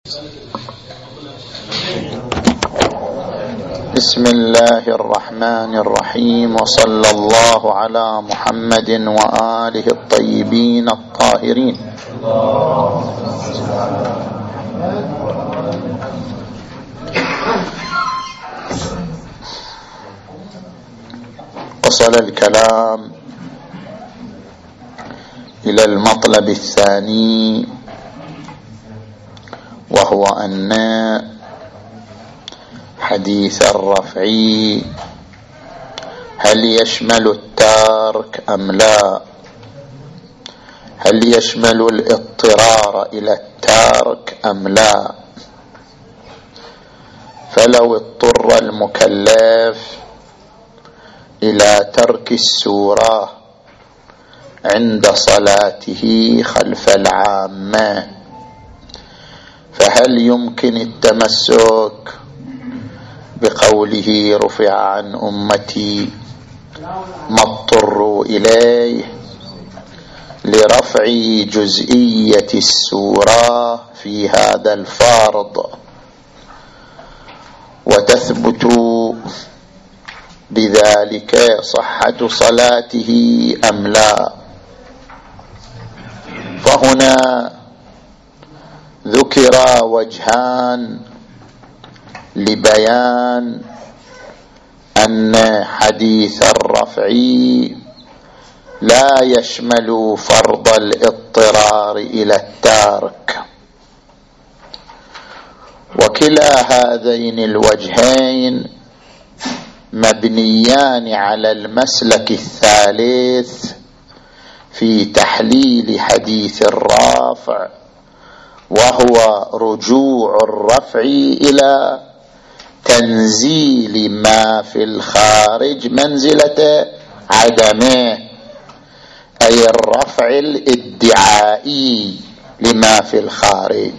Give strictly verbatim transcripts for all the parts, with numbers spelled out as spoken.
بسم الله الرحمن الرحيم، وصلى الله على محمد وآله الطيبين الطاهرين. وصل الكلام إلى المطلب الثاني، وهو أن حديث الرفع هل يشمل الترك أم لا؟ هل يشمل الاضطرار إلى الترك أم لا؟ فلو اضطر المكلف إلى ترك السورة عند صلاته خلف العامة، فهل يمكن التمسك بقوله رفع عن أمتي ما اضطروا إليه لرفع جزئية السورة في هذا الفرض، وتثبت بذلك صحة صلاته أم لا؟ فهنا ذكر وجهان لبيان أن حديث الرفع لا يشمل فرض الاضطرار إلى الترك، وكلا هذين الوجهين مبنيان على المسلك الثالث في تحليل حديث الرافع، وهو رجوع الرفع إلى تنزيل ما في الخارج منزلة عدمه، أي الرفع الادعائي لما في الخارج.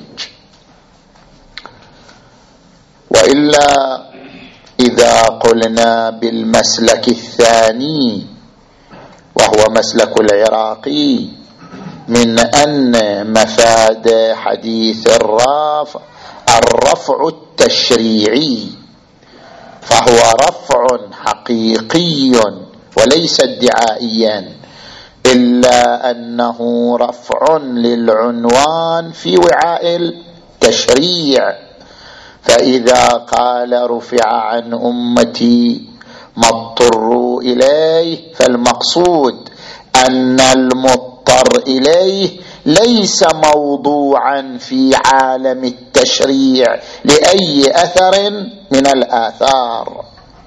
وإلا إذا قلنا بالمسلك الثاني وهو مسلك العراقي من أن مفاد حديث الرافع الرفع التشريعي، فهو رفع حقيقي وليس ادعائيا، إلا أنه رفع للعنوان في وعاء التشريع. فإذا قال رفع عن أمتي ما اضطروا إليه، فالمقصود أن المضطر إليه ليس موضوعا في عالم التشريع لأي أثر من الآثار.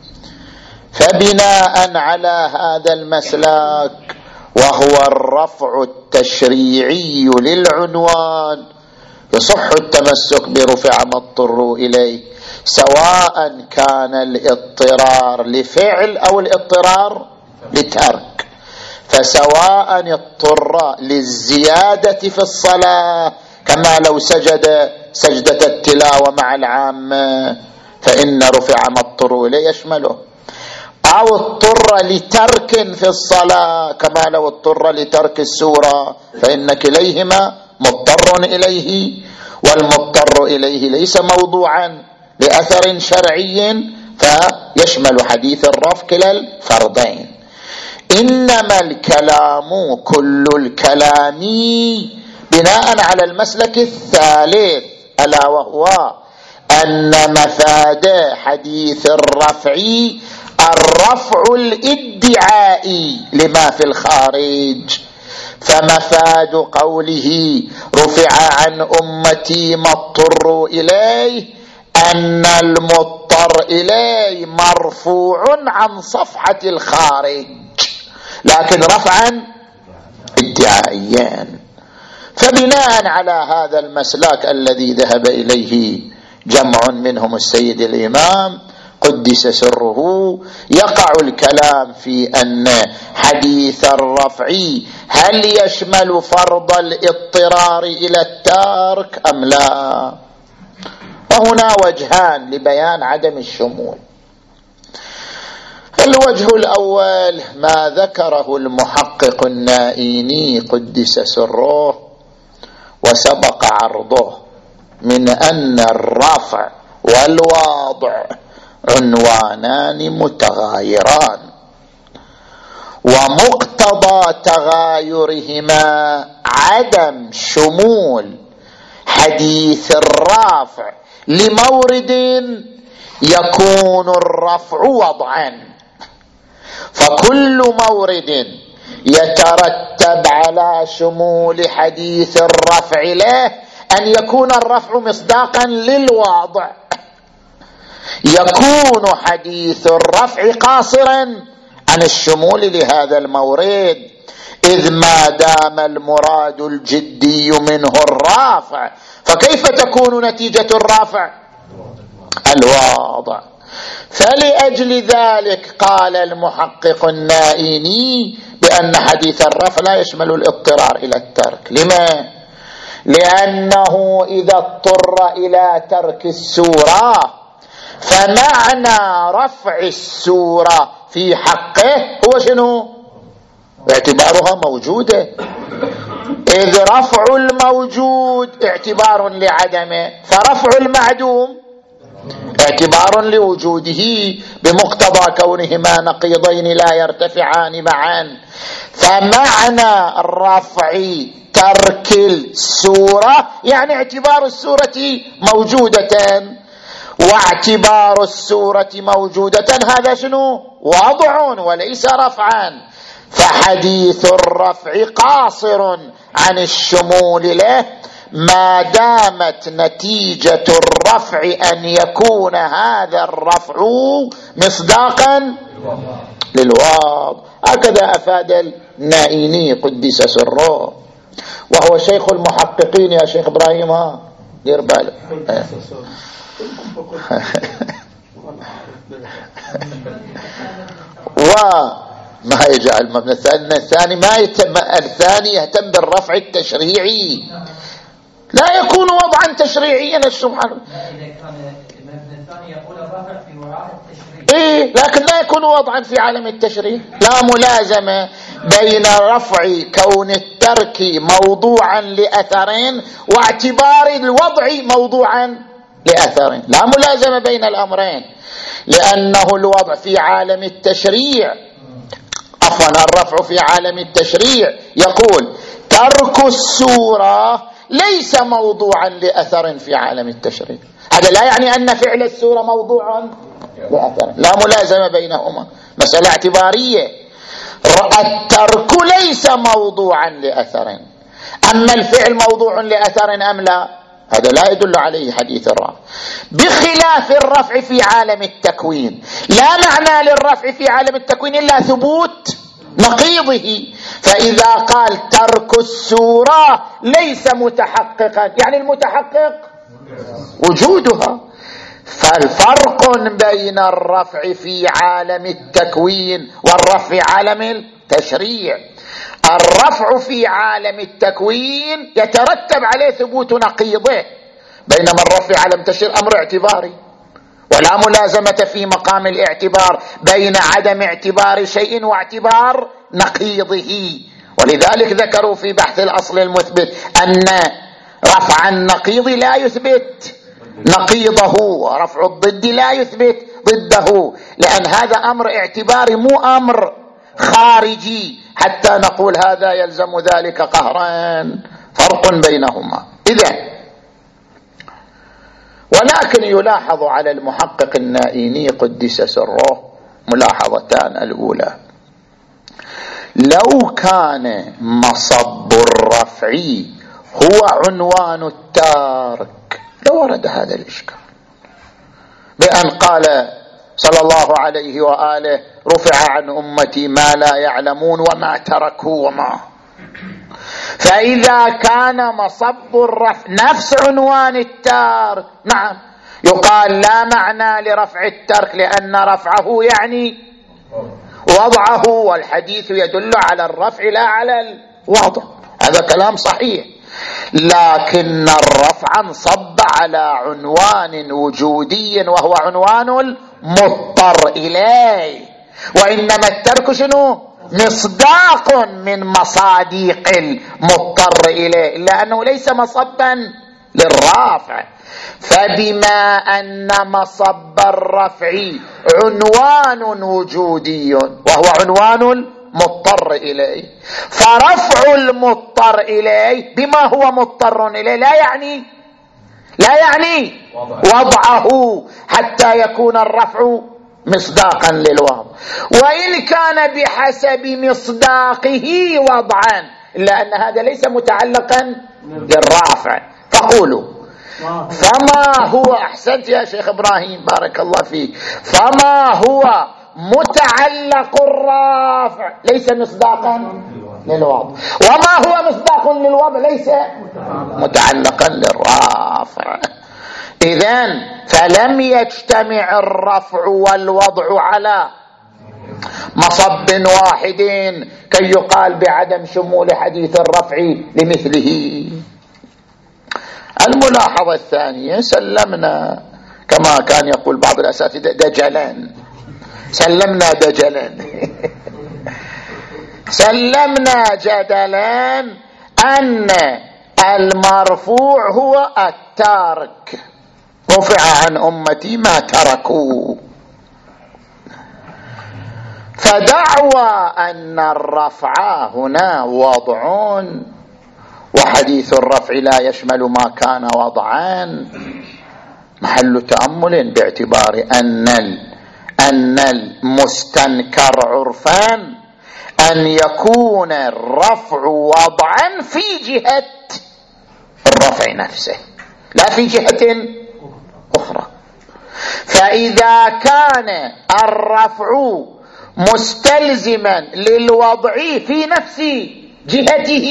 فبناء على هذا المسلك وهو الرفع التشريعي للعنوان، يصح التمسك برفع ما اضطروا إليه، سواء كان الاضطرار لفعل أو الاضطرار لترك. فسواء اضطر للزيادة في الصلاة كما لو سجد سجدة التلاوة مع العامة فإن رفع ما اضطروا إليه يشمله، أو اضطر لترك في الصلاة كما لو اضطر لترك السورة، فإن كليهما مضطر إليه، والمضطر إليه ليس موضوعا لأثر شرعي، فيشمل حديث الرفع كلا الفرضين. إنما الكلام كل الكلام بناء على المسلك الثالث، ألا وهو أن مفاد حديث الرفع الرفع الادعائي لما في الخارج. فمفاد قوله رفع عن أمتي ما اضطروا إليه أن المضطر إليه مرفوع عن صفحة الخارج، لكن رفعا ادعائيا. فبناء على هذا المسلك الذي ذهب إليه جمع منهم السيد الإمام قدس سره، يقع الكلام في أن حديث الرفع هل يشمل فرض الاضطرار إلى الترك أم لا؟ وهنا وجهان لبيان عدم الشمول. الوجه الأول ما ذكره المحقق النائيني قدس سره وسبق عرضه من أن الرفع والوضع عنوانان متغايران، ومقتضى تغايرهما عدم شمول حديث الرافع لمورد يكون الرفع وضعا، فكل مورد يترتب على شمول حديث الرفع له أن يكون الرفع مصداقا للوضع، يكون حديث الرفع قاصرا عن الشمول لهذا المورد، إذ ما دام المراد الجدي منه الرافع، فكيف تكون نتيجة الرافع؟ الوضع. فلأجل ذلك قال المحقق النائيني بأن حديث الرفع لا يشمل الاضطرار إلى الترك. لما؟ لأنه إذا اضطر إلى ترك السورة فمعنى رفع السورة في حقه هو شنو؟ اعتبارها موجودة، إذ رفع الموجود اعتبار لعدمه، فرفع المعدوم اعتبار لوجوده بمقتضى كونهما نقيضين لا يرتفعان معا. فمعنى الرفع ترك السورة يعني اعتبار السورة موجودة، واعتبار السورة موجودة هذا شنو؟ وضع وليس رفعا. فحديث الرفع قاصر عن الشمول له ما دامت نتيجة الرفع أن يكون هذا الرفع مصداقا للوضع. هكذا أفاد النائيني قدس سره، وهو شيخ المحققين يا شيخ إبراهيم. ها دير بالك. وما يجعل المبنى الثاني الثاني ما يتم الثاني يهتم بالرفع التشريعي، لا يكون وضعا تشريعيا. سبحانه إيه، لكن لا يكون وضعا في عالم التشريع. لا ملازمة بين رفع كون الترك موضوعا لأثرين واعتبار الوضع موضوعا لأثرين، لا ملازمة بين الأمرين، لأنه الوضع في عالم التشريع عفوا الرفع في عالم التشريع يقول ترك السورة ليس موضوعا لأثر في عالم التشريع. هذا لا يعني أن فعل السورة موضوعا لأثر، لا ملازمة بينهما، مسألة اعتبارية. الترك ليس موضوعا لأثر، أما الفعل موضوع لأثر أم لا، هذا لا يدل عليه حديث الرفع. بخلاف الرفع في عالم التكوين، لا معنى للرفع في عالم التكوين إلا ثبوت نقيضه. فإذا قال ترك السورة ليس متحققا يعني المتحقق وجودها. فالفرق بين الرفع في عالم التكوين والرفع في عالم التشريع، الرفع في عالم التكوين يترتب عليه ثبوت نقيضه، بينما الرفع في عالم التشريع أمر اعتباري، ولا ملازمة في مقام الاعتبار بين عدم اعتبار شيء واعتبار نقيضه. ولذلك ذكروا في بحث الأصل المثبت أن رفع النقيض لا يثبت نقيضه، ورفع الضد لا يثبت ضده، لأن هذا أمر اعتباري مو أمر خارجي حتى نقول هذا يلزم ذلك قهرا. فرق بينهما. إذن ولكن يلاحظ على المحقق النائيني قدس سره ملاحظتان. الأولى، لو كان مصب الرفع هو عنوان التارك لورد هذا الإشكال، بأن قال صلى الله عليه وآله رفع عن أمتي ما لا يعلمون وما تركوا وما. فإذا كان مصب الرفع نفس عنوان التارك نعم يقال لا معنى لرفع الترك، لأن رفعه يعني وضعه، والحديث يدل على الرفع لا على الوضع. هذا كلام صحيح، لكن الرفع انصب على عنوان وجودي وهو عنوان المضطر إليه، وإنما الترك شنو؟ مصداق من مصاديق المضطر إليه، إلا أنه ليس مصبا للرافع. فبما أن مصب الرفع عنوان وجودي وهو عنوان المضطر إليه، فرفع المضطر إليه بما هو مضطر إليه لا يعني لا يعني وضعه حتى يكون الرفع مصداقا للوضع، وإن كان بحسب مصداقه وضعا، إلا أن هذا ليس متعلقا بالرافع. فقولوا فما هو، أحسنت يا شيخ إبراهيم بارك الله فيك، فما هو متعلق الرافع ليس مصداقا للوضع، وما هو مصداق للوضع ليس متعلقا للرافع. إذن فلم يجتمع الرفع والوضع على مصب واحد كي يقال بعدم شمول حديث الرفع لمثله. الملاحظة الثانية، سلمنا كما كان يقول بعض الأساتذة دجلان، سلمنا دجلان سلمنا جدلا أن المرفوع هو التارك، رفع عن أمتي ما تركوا. فدعوى أن الرفع هنا وضع وحديث الرفع لا يشمل ما كان وضعان محل تأمل، باعتبار أن أن المستنكر عرفان أن يكون الرفع وضعا في جهة الرفع نفسه لا في جهة أخرى. فإذا كان الرفع مستلزما للوضع في نفس جهته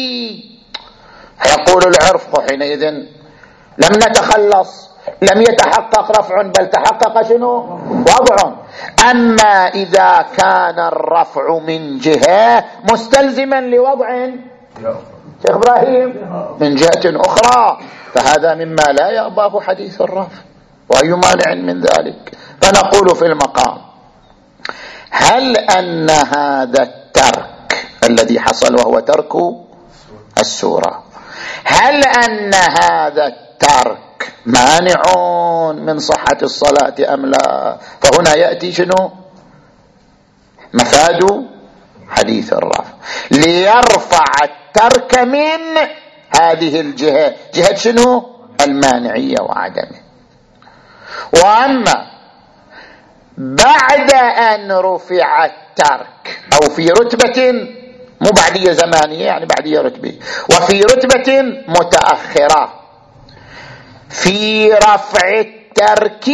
يقول العرف حينئذ لم نتخلص، لم يتحقق رفع بل تحقق شنو وضع. أما إذا كان الرفع من جهة مستلزما لوضع شيخ إبراهيم من جهة أخرى فهذا مما لا يأباه حديث الرفع، وأي مانع من ذلك. فنقول في المقام هل أن هذا الترك الذي حصل وهو ترك السورة، هل أن هذا الترك مانع من صحة الصلاة أم لا؟ فهنا يأتي شنو مفاد حديث الرفع، ليرفع الترك من هذه الجهة، جهة شنو المانعية وعدمه. وأما بعد أن رفع الترك أو في رتبة مو بعدية زمانية يعني بعدية رتبة، وفي رتبة متأخرة في رفع الترك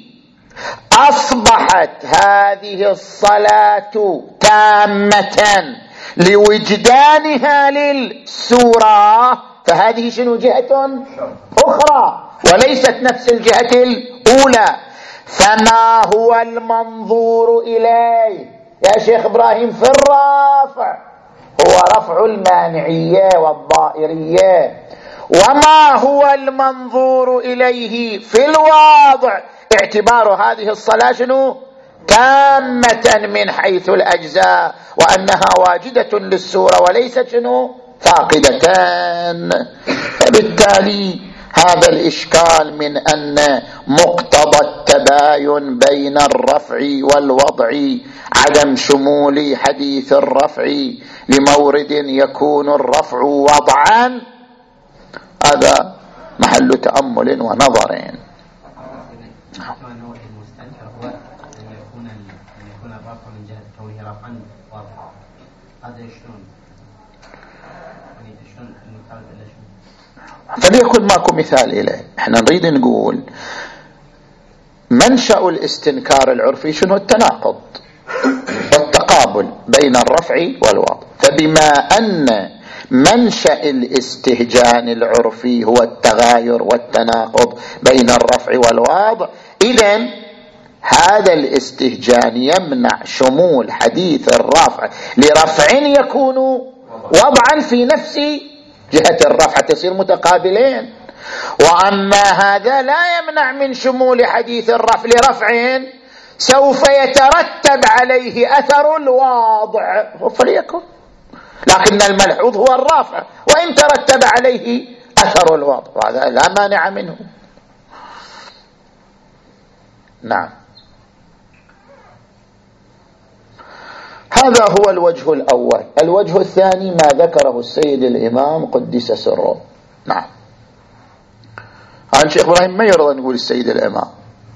أصبحت هذه الصلاة تامة لوجدانها للسورة، فهذه شنو جهة أخرى وليست نفس الجهة الأولى. فما هو المنظور إليه يا شيخ إبراهيم في الرافع؟ هو رفع المانعية والضائرية. وما هو المنظور إليه في الواضع؟ اعتبار هذه الصلاة شنو تامة من حيث الأجزاء، وأنها واجدة للسورة وليست شنو فاقدتان. فبالتالي هذا الإشكال من أن مقتضى التباين بين الرفع والوضع عدم شمول حديث الرفع لمورد يكون الرفع وضعا، هذا محل تأمل ونظر. فليكن ماكو مثال إليه. احنا نريد نقول منشأ الاستنكار العرفي شنو التناقض والتقابل بين الرفع والوضع. فبما أن منشأ الاستهجان العرفي هو التغاير والتناقض بين الرفع والوضع، إذن هذا الاستهجان يمنع شمول حديث الرفع لرفع يكون وضعا في نفس جهة الرفع، تصير متقابلين. وأما هذا لا يمنع من شمول حديث الرفع لرفع سوف يترتب عليه أثر الواضع فليكن، لكن الملحوظ هو الرافع وإن ترتب عليه أثر الوضع، وهذا لا مانع منه. نعم، هذا هو الوجه الأول. الوجه الثاني ما ذكره السيد الإمام قدس سره. نعم، عن شيخ إبراهيم ما يرضى نقول السيد الإمام،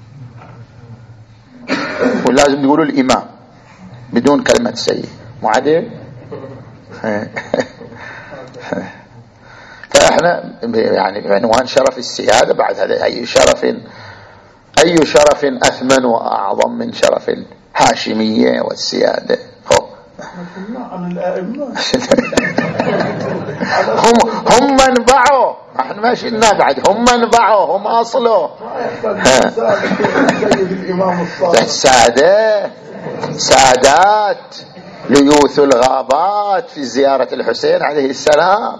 ولازم نقول الإمام بدون كلمة سيد، مو عدل؟ فإحنا يعني بعنوان شرف السيادة، بعد هذا أي شرف، أي شرف أثمن وأعظم من شرف الهاشمية والسيادة؟ هم هم منبعوا، احنا ما شلنا بعد، هم منبعوا، هم أصله السادة سادات ليوث الغابات في زيارة الحسين عليه السلام.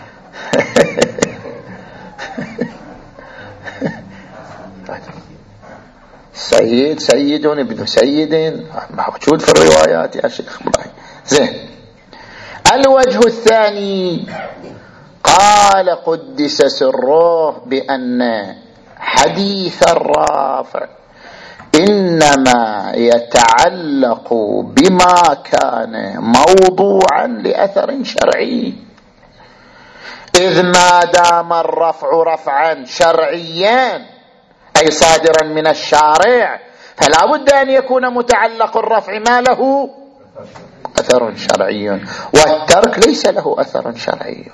سيد سيد ابن سيد موجود في الروايات يا شيخ إبراهيم. زين، الوجه الثاني قال قدس سره بأن حديث الرافع إنما يتعلق بما كان موضوعا لأثر شرعي، إذ ما دام الرفع رفعا شرعيا أي صادرا من الشارع، فلا بد أن يكون متعلق الرفع ما له أثر شرعي، والترك ليس له أثر شرعي.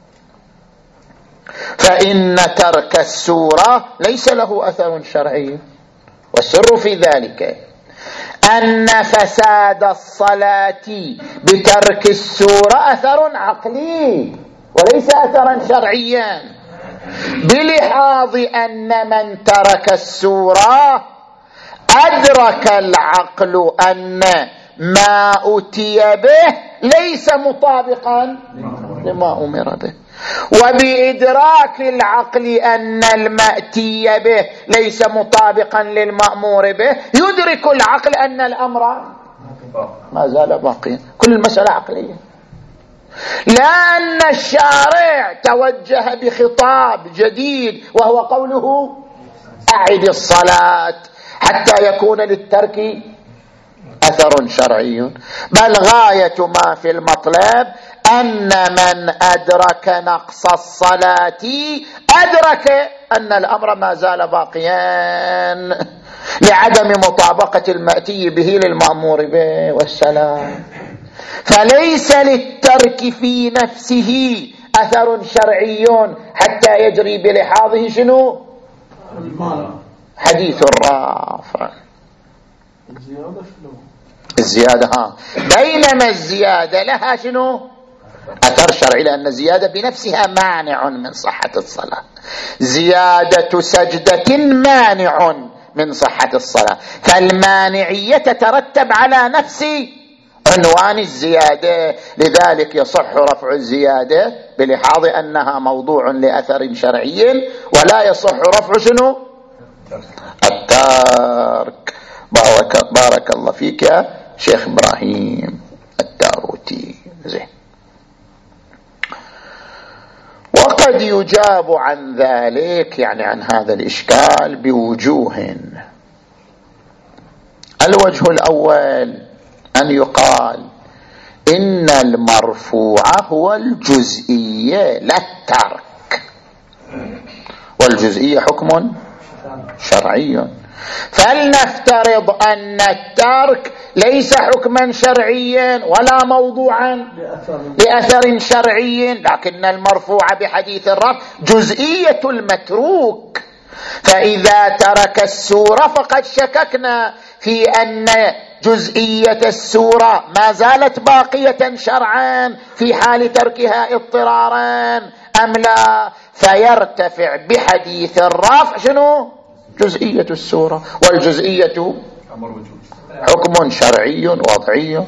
فإن ترك السورة ليس له أثر شرعي، والسر في ذلك أن فساد الصلاة بترك السورة أثر عقلي وليس أثرا شرعيا، بلحاظ أن من ترك السورة أدرك العقل أن ما أتي به ليس مطابقا لما أمر به، وبإدراك العقل أن المأتي به ليس مطابقا للمأمور به يدرك العقل أن الأمر ما زال باقيا. كل المسألة عقلية، لا أن الشارع توجه بخطاب جديد وهو قوله أعد الصلاة حتى يكون للترك أثر شرعي، بل غاية ما في المطلب أن من أدرك نقص الصلاة أدرك أن الأمر ما زال باقيا لعدم مطابقة المأتي به للمأمور به والسلام. فليس للترك في نفسه أثر شرعي حتى يجري بلحاظه شنو؟ حديث الرافع. الزيادة ها، بينما الزيادة لها شنو؟ أثر شرعي، لأن الزيادة بنفسها مانع من صحة الصلاة، زيادة سجدة مانع من صحة الصلاة، فالمانعية تترتب على نفس عنوان الزيادة، لذلك يصح رفع الزيادة بلحاظ أنها موضوع لأثر شرعي، ولا يصح رفع شنو؟ الترك. بارك, بارك الله فيك يا شيخ إبراهيم الداروتي. زين، وقد يجاب عن ذلك، يعني عن هذا الإشكال، بوجوه. الوجه الأول أن يقال إن المرفوع هو الجزئية لا الترك، والجزئية حكم شرعي، فلنفترض أن الترك ليس حكما شرعيا ولا موضوعا لأثر شرعي، لكن المرفوع بحديث الرفع جزئية المتروك، فإذا ترك السورة فقد شككنا في أن جزئية السورة ما زالت باقية شرعا في حال تركها اضطرارا أم لا، فيرتفع بحديث الرفع شنو؟ جزئية السورة، والجزئية حكم شرعي وضعي.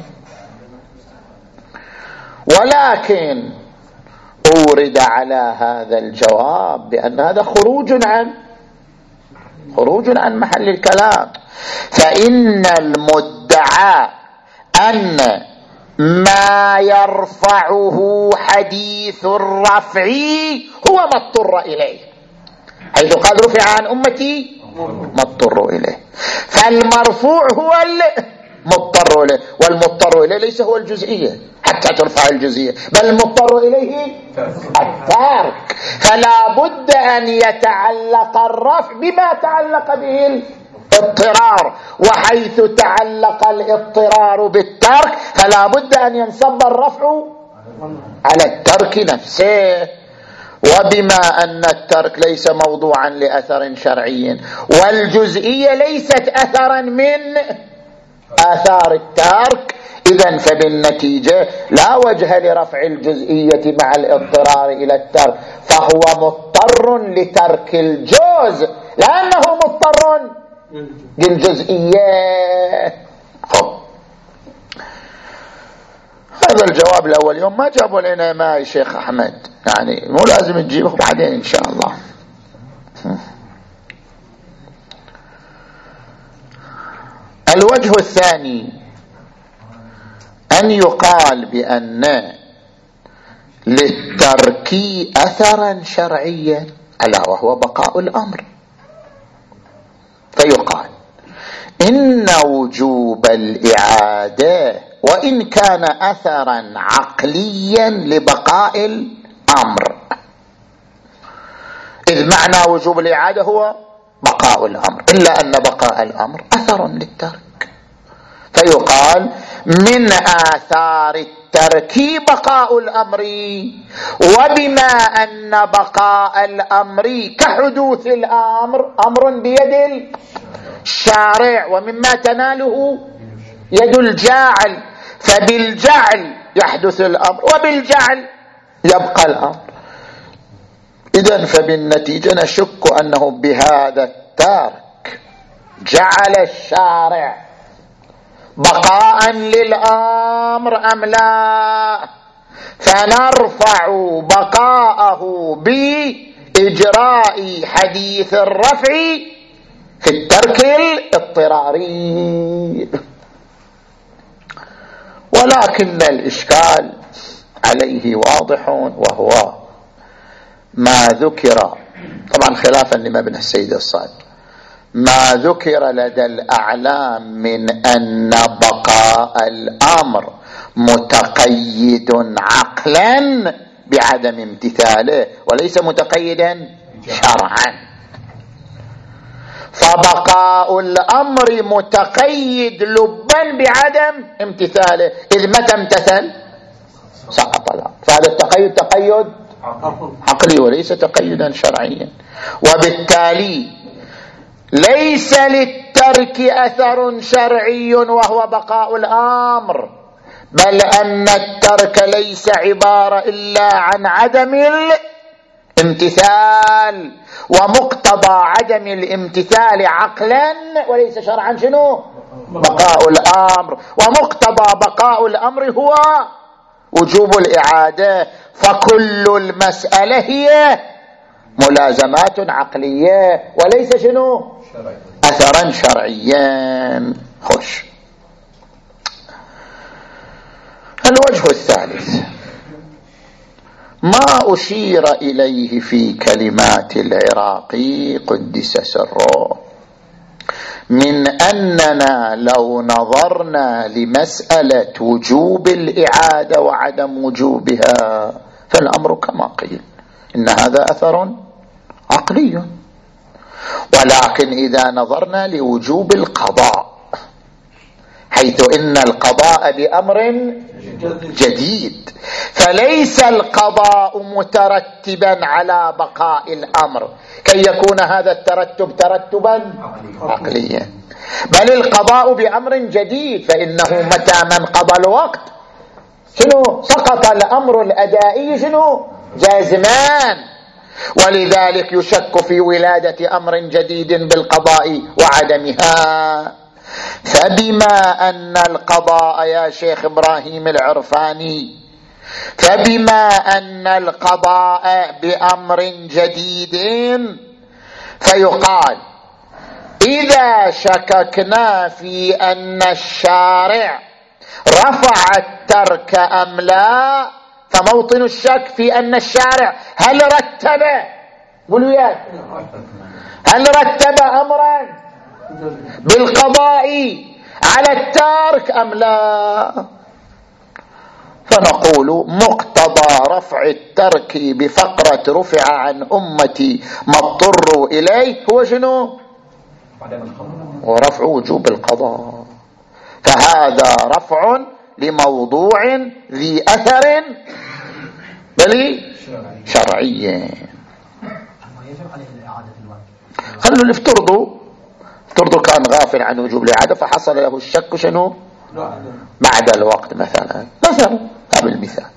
ولكن أورد على هذا الجواب بأن هذا خروج عن خروج عن محل الكلام، فإن المدعى أن ما يرفعه حديث الرفع هو ما اضطر إليه، حيث قال رفع عن أمتي ما اضطر إليه، فالمرفوع هو المضطر إليه، والمضطر إليه ليس هو الجزئية حتى ترفع الجزئية، بل المضطر إليه الترك، فلا بد أن يتعلق الرفع بما تعلق به الاضطرار، وحيث تعلق الاضطرار بالترك فلا بد أن ينصب الرفع على الترك نفسه. وبما أن الترك ليس موضوعا لأثر شرعي والجزئية ليست أثرا من آثار الترك، إذن فبالنتيجة لا وجه لرفع الجزئية مع الاضطرار إلى الترك، فهو مضطر لترك الجزء لأنه مضطر للجزئية. هذا الجواب الأول. يوم ما جابوا لنا ما يا شيخ أحمد، يعني مو لازم تجيبه بعدين إن شاء الله. الوجه الثاني أن يقال بأن للترك أثرا شرعيا ألا وهو بقاء الأمر، فيقال إن وجوب الإعادة وإن كان أثرا عقليا لبقاء الأمر، إذ معنى وجوب الإعادة هو بقاء الأمر، إلا أن بقاء الأمر أثر للترك، فيقال من آثار الترك بقاء الأمر، وبما أن بقاء الأمر كحدوث الأمر أمر بيد الشارع ومما تناله يد الجاعل، فبالجعل يحدث الأمر وبالجعل يبقى الأمر، إذن فبالنتيجة نشك أنه بهذا الترك جعل الشارع بقاء للأمر أم لا، فنرفع بقاءه بإجراء حديث الرفع في الترك الاضطراري. ولكن الإشكال عليه واضح، وهو ما ذكر طبعا خلافا لمبنى السيد الصادق، ما ذكر لدى الأعلام من أن بقاء الأمر متقيد عقلا بعدم امتثاله وليس متقيدا شرعا، فبقاء الأمر متقيد لبا بعدم امتثاله، إذ متى امتثل سقط الأمر، فهذا التقيد تقيد عقلي وليس تقيدا شرعيا، وبالتالي ليس للترك أثر شرعي وهو بقاء الأمر، بل أن الترك ليس عبارة إلا عن عدم الامتثال، ومقتضى عدم الامتثال عقلا وليس شرعا شنو؟ بقاء الأمر، ومقتضى بقاء الأمر هو وجوب الإعادة، فكل المسألة هي ملازمات عقلية وليس شنو؟ أثرا شرعيا. خوش. الوجه الثالث ما أشير إليه في كلمات العراقي قدس سره من أننا لو نظرنا لمسألة وجوب الإعادة وعدم وجوبها فالأمر كما قيل إن هذا أثر عقلي، ولكن إذا نظرنا لوجوب القضاء حيث إن القضاء بأمر جديد، فليس القضاء مترتبا على بقاء الأمر كي يكون هذا الترتب ترتبا عقليا، بل القضاء بأمر جديد، فإنه متى من قضى الوقت شنو سقط الأمر الأدائي شنو جازمان، ولذلك يشك في ولادة أمر جديد بالقضاء وعدمها. فبما أن القضاء يا شيخ إبراهيم العرفاني فبما أن القضاء بأمر جديد فيقال إذا شككنا في أن الشارع رفع الترك أم لا، فموطن الشك في أن الشارع هل رتب، قولوا يا هل رتب أمرا بالقضاء على التارك أم لا. فنقول مقتضى رفع الترك بفقرة رفع عن أمتي ما اضطروا إليه هو شنو؟ ورفع وجوب القضاء. فهذا رفع لموضوع ذي أثر بل شرعي. خلوا اللي افترضوا افترضوا كان غافل عن وجوب الإعادة فحصل له الشك شنو بعد الوقت مثلا مثلا هذا المثال.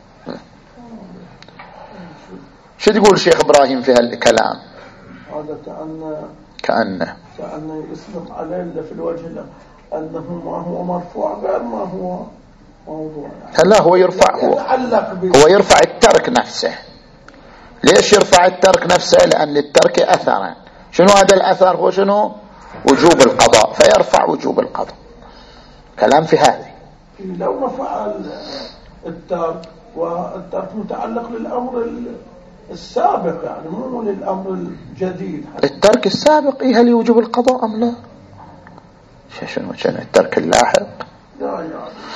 شو تقول شيخ إبراهيم في هالكلام؟ هذا كأن كأنه كأنه يسلم عليه في الوجه أنه ما هو مرفوع غير ما هو موضوع يعني. لا هو يرفع هو, هو يرفع الترك نفسه. ليش يرفع الترك نفسه؟ لأن للترك أثرا. شنو هذا الأثر؟ هو شنو؟ وجوب القضاء، فيرفع وجوب القضاء. كلام في هذا. لو رفع الترك والترك متعلق للأمر السابق يعني مو للأمر الجديد. الترك السابق إيه هل يوجب القضاء أم لا؟ شنو شنو الترك اللاحق؟ لا يعني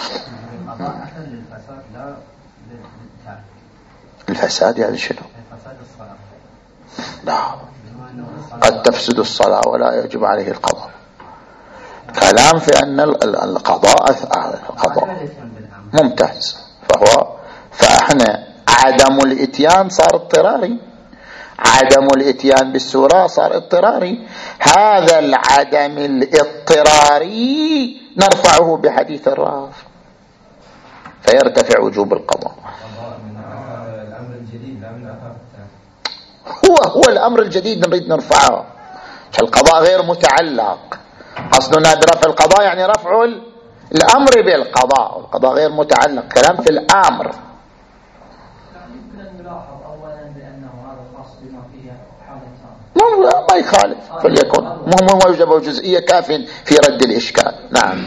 للفساد لا للترك. الفساد يعني شنو؟ الفساد الصلاة. لا قد تفسد الصلاة ولا يجب عليه القضاء. كلام في أن القضاء القضاء ممتاز. فهو فإحنا عدم الإتيان صار اضطراري، عدم الإتيان بالسورة صار اضطراري. هذا العدم الاضطراري نرفعه بحديث الرافع فيرتفع وجوب القضاء. الأمر الجديد لا من هو هو الأمر الجديد نريد نرفعه. القضاء غير متعلق، قصدنا برفع القضاء يعني رفع الأمر بالقضاء، القضاء غير متعلق. كلام في الأمر. يمكن أن نلاحظ أولا بأنه هذا خاص بما فيه حالتان. ما يخالف فليكن مهم موجبة وجزئية كاف في رد الإشكال. نعم.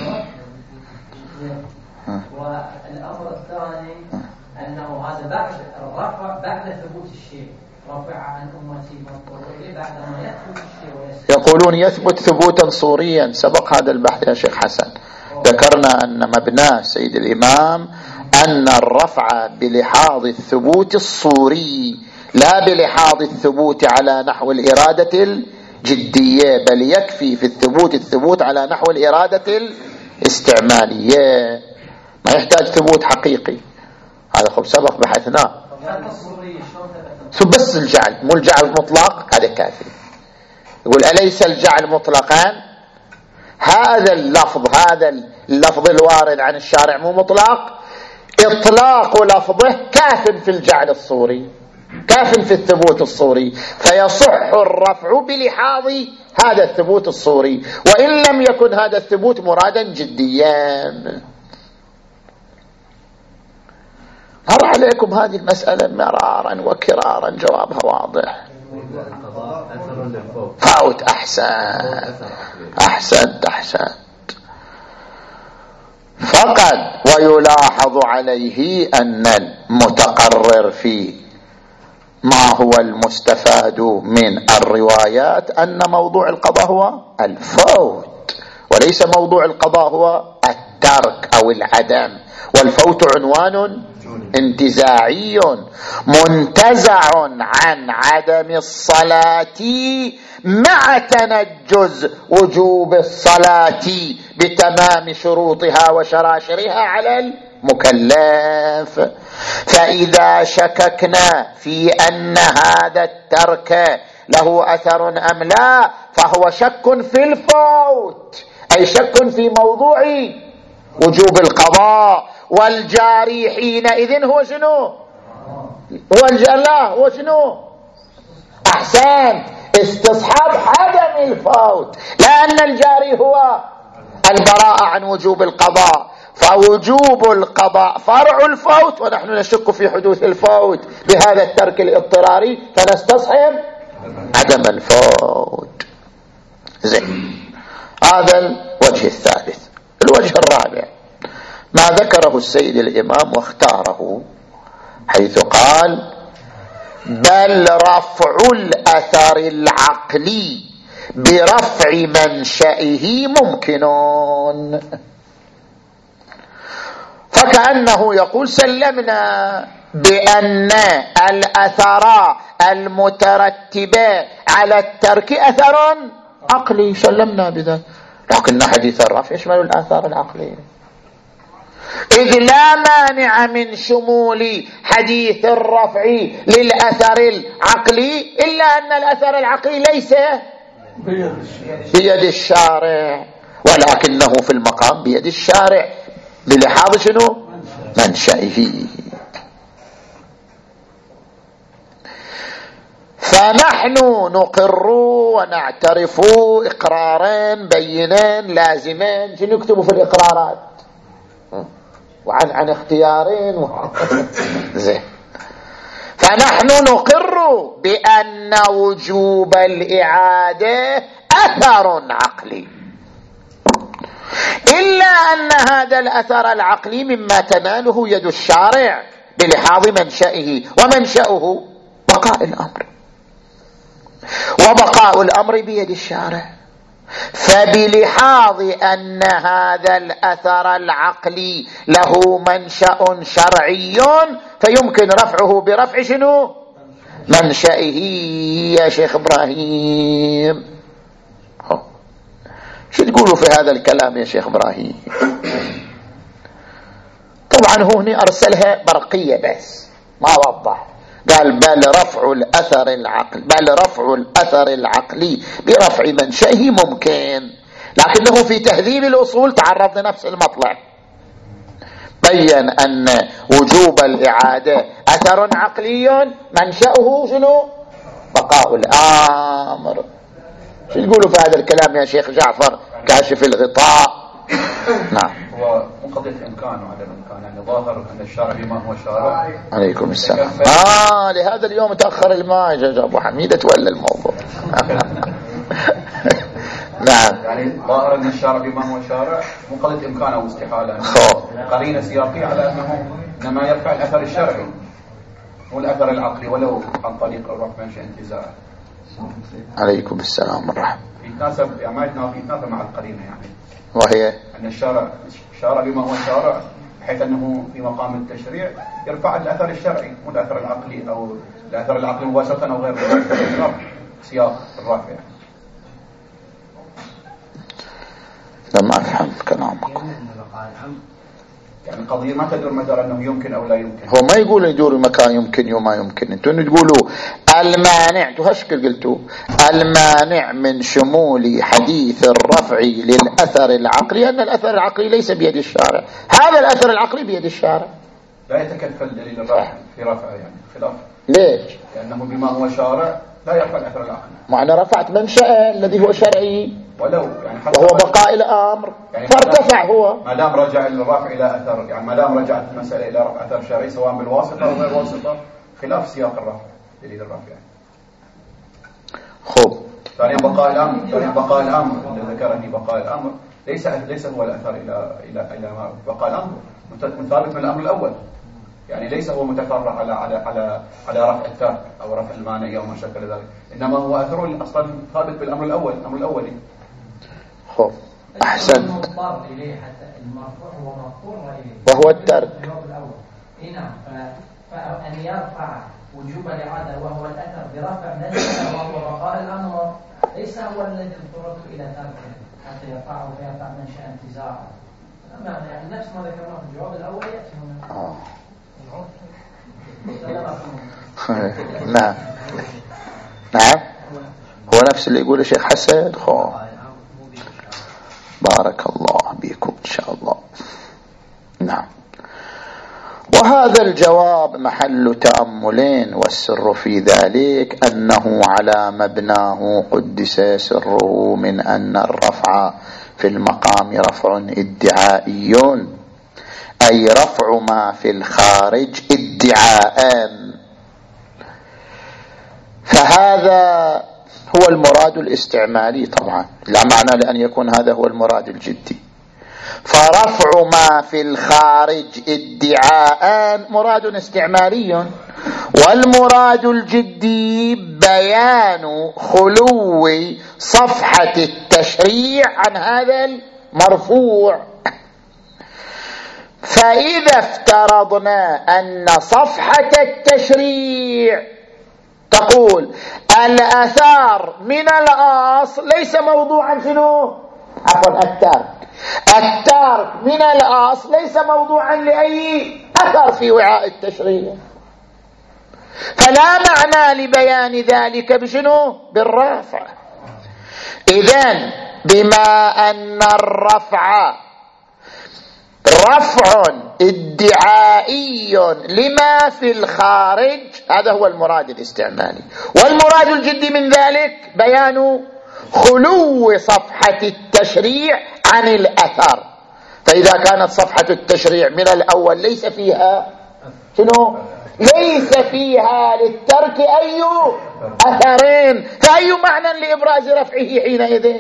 والأمر الثاني أنه هذا بعد الرفع بعد ثبوت الشيء، رفع عن أمتي مضطر بعد ما يثبت الشيء ويثبت. يقولون يثبت ثبوتا صوريا. سبق هذا البحث يا شيخ حسن، ذكرنا أن مبناه سيد الإمام أن الرفع بلحاظ الثبوت الصوري لا بلحاظ الثبوت على نحو الإرادة الجدية، بل يكفي في الثبوت الثبوت على نحو الإرادة الاستعمالية، ما يحتاج ثبوت حقيقي. هذا خب سبق بحثناه. بس الجعل مو الجعل مطلق هذا كافي. يقول أليس الجعل مطلقا؟ هذا اللفظ هذا اللفظ الوارد عن الشارع مو مطلق، إطلاق لفظه كاف في الجعل الصوري، كاف في الثبوت الصوري، فيصح الرفع بلحاظ هذا الثبوت الصوري وإن لم يكن هذا الثبوت مرادا جديا. مر عليكم هذه المسألة مرارا وكرارا، جوابها واضح. فوت. أحسن أحسنت أحسنت. فقد ويلاحظ عليه أن المتقرر في ما هو المستفاد من الروايات أن موضوع القضاء هو الفوت وليس موضوع القضاء هو الترك أو العدم، والفوت عنوان انتزاعي منتزع عن عدم الصلاة مع تنجز وجوب الصلاة بتمام شروطها وشراشرها على المكلف. فإذا شككنا في أن هذا الترك له أثر أم لا فهو شك في الفوت، أي شك في موضوع وجوب القضاء. والجاري حينئذ هو شنو؟ هو لا هو شنو؟ أحسن، استصحاب عدم الفوت، لأن الجاري هو البراءة عن وجوب القضاء، فوجوب القضاء فرع الفوت ونحن نشك في حدوث الفوت بهذا الترك الاضطراري فنستصحب عدم الفوت. زين، هذا الوجه الثالث. الوجه الرابع ما ما ذكره السيد الإمام واختاره، حيث قال: بل رفع الأثر العقلي برفع منشئه ممكن. فكأنه يقول: سلمنا بأن الأثر المترتبة على الترك أثر عقلي، سلمنا بذلك، لكن حديث الرفع يشمل الآثار العقلية، إذ لا مانع من شمول حديث الرفع للأثر العقلي، إلا أن الأثر العقلي ليس بيد الشارع، ولكنه في المقام بيد الشارع بلحاظ شنو؟ منشئه. فنحن نقر ونعترف إقرارين بينين لازمين. شنو يكتبوا في الإقرارات؟ وعن عن اختيارين و... زين. فنحن نقر بأن وجوب الإعادة أثر عقلي، إلا أن هذا الأثر العقلي مما تناله يد الشارع بلحاظ منشئه، ومنشأه بقاء الأمر، وبقاء الأمر بيد الشارع. فبلحاظ أن هذا الأثر العقلي له منشأ شرعي، فيمكن رفعه برفع شنو؟ منشئه. يا شيخ إبراهيم، شو تقولوا في هذا الكلام يا شيخ إبراهيم؟ طبعا هو هنا أرسلها برقية بس ما وضح، قال: بل رفع الأثر العقل بل رفع الأثر العقلي برفع منشئه ممكن. لكنه في تهذيب الأصول تعرض لنفس المطلع، بين أن وجوب الإعادة أثر عقلي منشأه شنو؟ بقاء الأمر. شو تقولوا في هذا الكلام يا شيخ جعفر كاشف الغطاء؟ نعم. هو قضية إمكان وعدم إمكان، يعني ظاهر أن الشارع بما هو شارع. عليكم السلام. آه لهذا اليوم تأخر الماء يا أبو حميدة تولى الموضوع. نعم. يعني ظاهر أن الشارع بما هو شارع مو قضية إمكان أو استحالة، قرينة سياقية على أنه إنما يرفع الأثر الشرعي مو الأثر العقلي، ولو عن طريق الرفع منشأ انتزاع. عليكم السلام ورحمة. يتناسب يعني ما يتناسب يتناسب مع القرينة، يعني وهي أن الشارع الشارع بما هو شارع بحيث أنه في مقام التشريع يرفع الأثر الشرعي مو الأثر العقلي أو الأثر العقلي مباشرة أو غير مباشرة، سياق الرفع. لما أفهم كلامك، يعني القضية ما تدور مدار أنه يمكن أو لا يمكن. هو ما يقول يدور مكان يمكن وما يمكن، انتم تقولوا المانع، انتم هشكل قلتوا المانع من شمول حديث الرفع للأثر العقلي أن الأثر العقلي ليس بيد الشارع، هذا الأثر العقلي بيد الشارع، لا يتكفل دليل الرفع في رفع، يعني خلاف. ليش؟ لأنه بما هو شارع لا يرفع الأثر العقلي، معنى رفعت منشأ الذي هو شرعي ولو يعني حتى وهو بقاء الأمر، يعني فارتفع هو ما دام رجع الرفع إلى أثر، يعني ما دام رجعت المسألة إلى رفع أثر شرعي سواء بالواسطة أو غير واسطة، خلاف سياق الرفع دليل الرفع. يعني خب ثانيا بقاء الأمر، ثانيا بقاء الأمر اللي ذكرني بقاء الأمر ليس ليس هو الأثر إلى إلى إلى ما بقاء الأمر مثابت من الأمر الأول، يعني ليس هو متفرع على على على على رفع الترك أو رفع المانع أو ما شكل ذلك، إنما هو أثره أصلا ثابت بالأمر الأول، الأمر الأولي. خب أحسن. المضطر إليه حتى المرفوع هو مضطر إليه وهو الترك. إيه نعم. فأن يرفع وجوب الإعادة وهو الأثر برفع منشأ وهو بقاء الأمر ليس هو الذي اضطررت إلى تركه حتى يرفعه ويرفع منشأ انتزاعه. يعني نفس ما ذكرناه في الجواب الأول يأتي هنا. آه. نعم نعم هو نفس اللي يقول الشيخ حسن. خو بارك الله بكم إن شاء الله. نعم. وهذا الجواب محل تأملين، والسر في ذلك أنه على مبناه قدس سره من أن الرفع في المقام رفع ادعائي، أي رفع ما في الخارج ادعاء، فهذا هو المراد الاستعمالي طبعا، لا معنى لأن يكون هذا هو المراد الجدي. فرفع ما في الخارج ادعاء مراد استعمالي، والمراد الجدي بيان خلو صفحة التشريع عن هذا المرفوع. فإذا افترضنا أن صفحة التشريع تقول الآثار من الأصل ليس موضوعا شنو؟ عفوا الترك الترك من الأصل ليس موضوعا لأي أثر في وعاء التشريع، فلا معنى لبيان ذلك بشنو؟ بالرفع. إذن بما أن الرفع رفع ادعائي لما في الخارج، هذا هو المراد الاستعمالي، والمراد الجدي من ذلك بيان خلو صفحة التشريع عن الأثر. فإذا كانت صفحة التشريع من الأول ليس فيها شنو؟ ليس فيها للترك أي أثرين، فأي معنى لإبراز رفعه حينئذ؟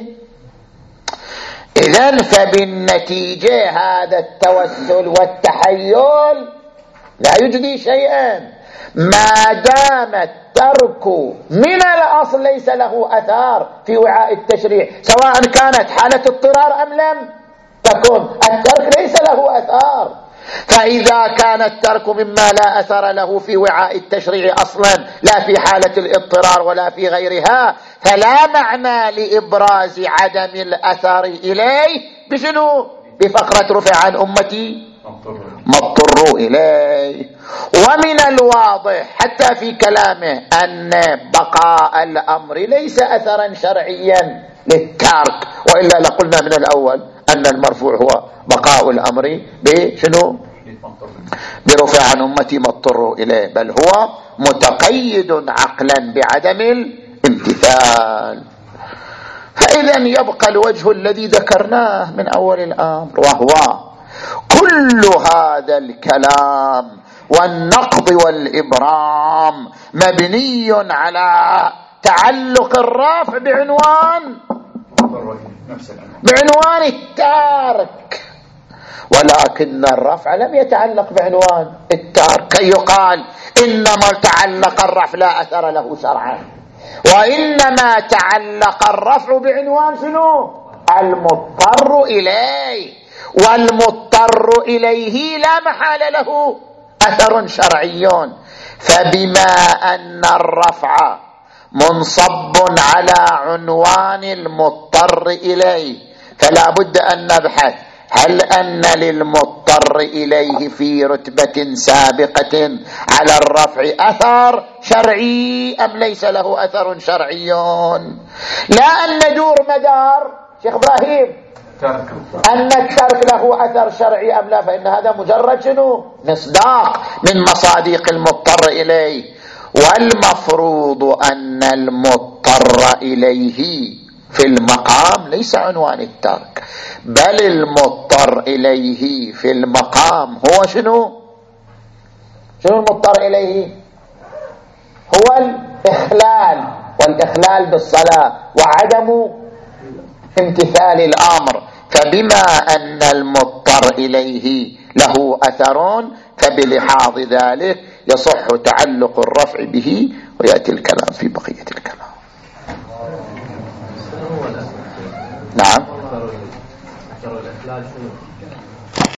إذن فبالنتيجة هذا التوسل والتحيل لا يجدي شيئا ما دام الترك من الأصل ليس له أثار في وعاء التشريع، سواء كانت حالة اضطرار أم لم تكن، الترك ليس له أثار. فإذا كان الترك مما لا أثر له في وعاء التشريع أصلا، لا في حالة الاضطرار ولا في غيرها، فلا معنى لإبراز عدم الأثر إليه بشنو؟ بفقرة رفع عن أمتي ما اضطروا إليه. ومن الواضح حتى في كلامه أن بقاء الأمر ليس أثرا شرعيا للترك، وإلا لقلنا من الأول أن المرفوع هو بقاء الأمر بشنو؟ برفع عن أمتي ما اضطروا إليه، بل هو متقيد عقلا بعدم الامتثال. فإذا يبقى الوجه الذي ذكرناه من أول الأمر، وهو كل هذا الكلام والنقض والإبرام مبني على تعلق الرافع بعنوان بعنوان التارك، ولكن الرفع لم يتعلق بعنوان التارك كي يقال إنما تعلق الرفع لا أثر له شرعا، وإنما تعلق الرفع بعنوان شنو؟ المضطر إليه، والمضطر إليه لا محال له أثر شرعي. فبما أن الرفع منصب على عنوان المضطر إليه، فلا بد أن نبحث هل أن للمضطر إليه في رتبة سابقة على الرفع أثر شرعي أم ليس له أثر شرعي؟ لا أن ندور مدار شيخ إبراهيم أن الترك له أثر شرعي أم لا، فإن هذا مجرد شنو؟ مصداق من مصادق المضطر إليه. والمفروض أن المضطر إليه في المقام ليس عنوان الترك، بل المضطر إليه في المقام هو شنو؟ شنو المضطر إليه؟ هو الإخلال، والإخلال بالصلاة وعدم امتثال الأمر. فبما أن المضطر إليه له أثر، فبلحاظ ذلك يصح تعلق الرفع به، ويأتي الكلام في بقية الكلام. نعم.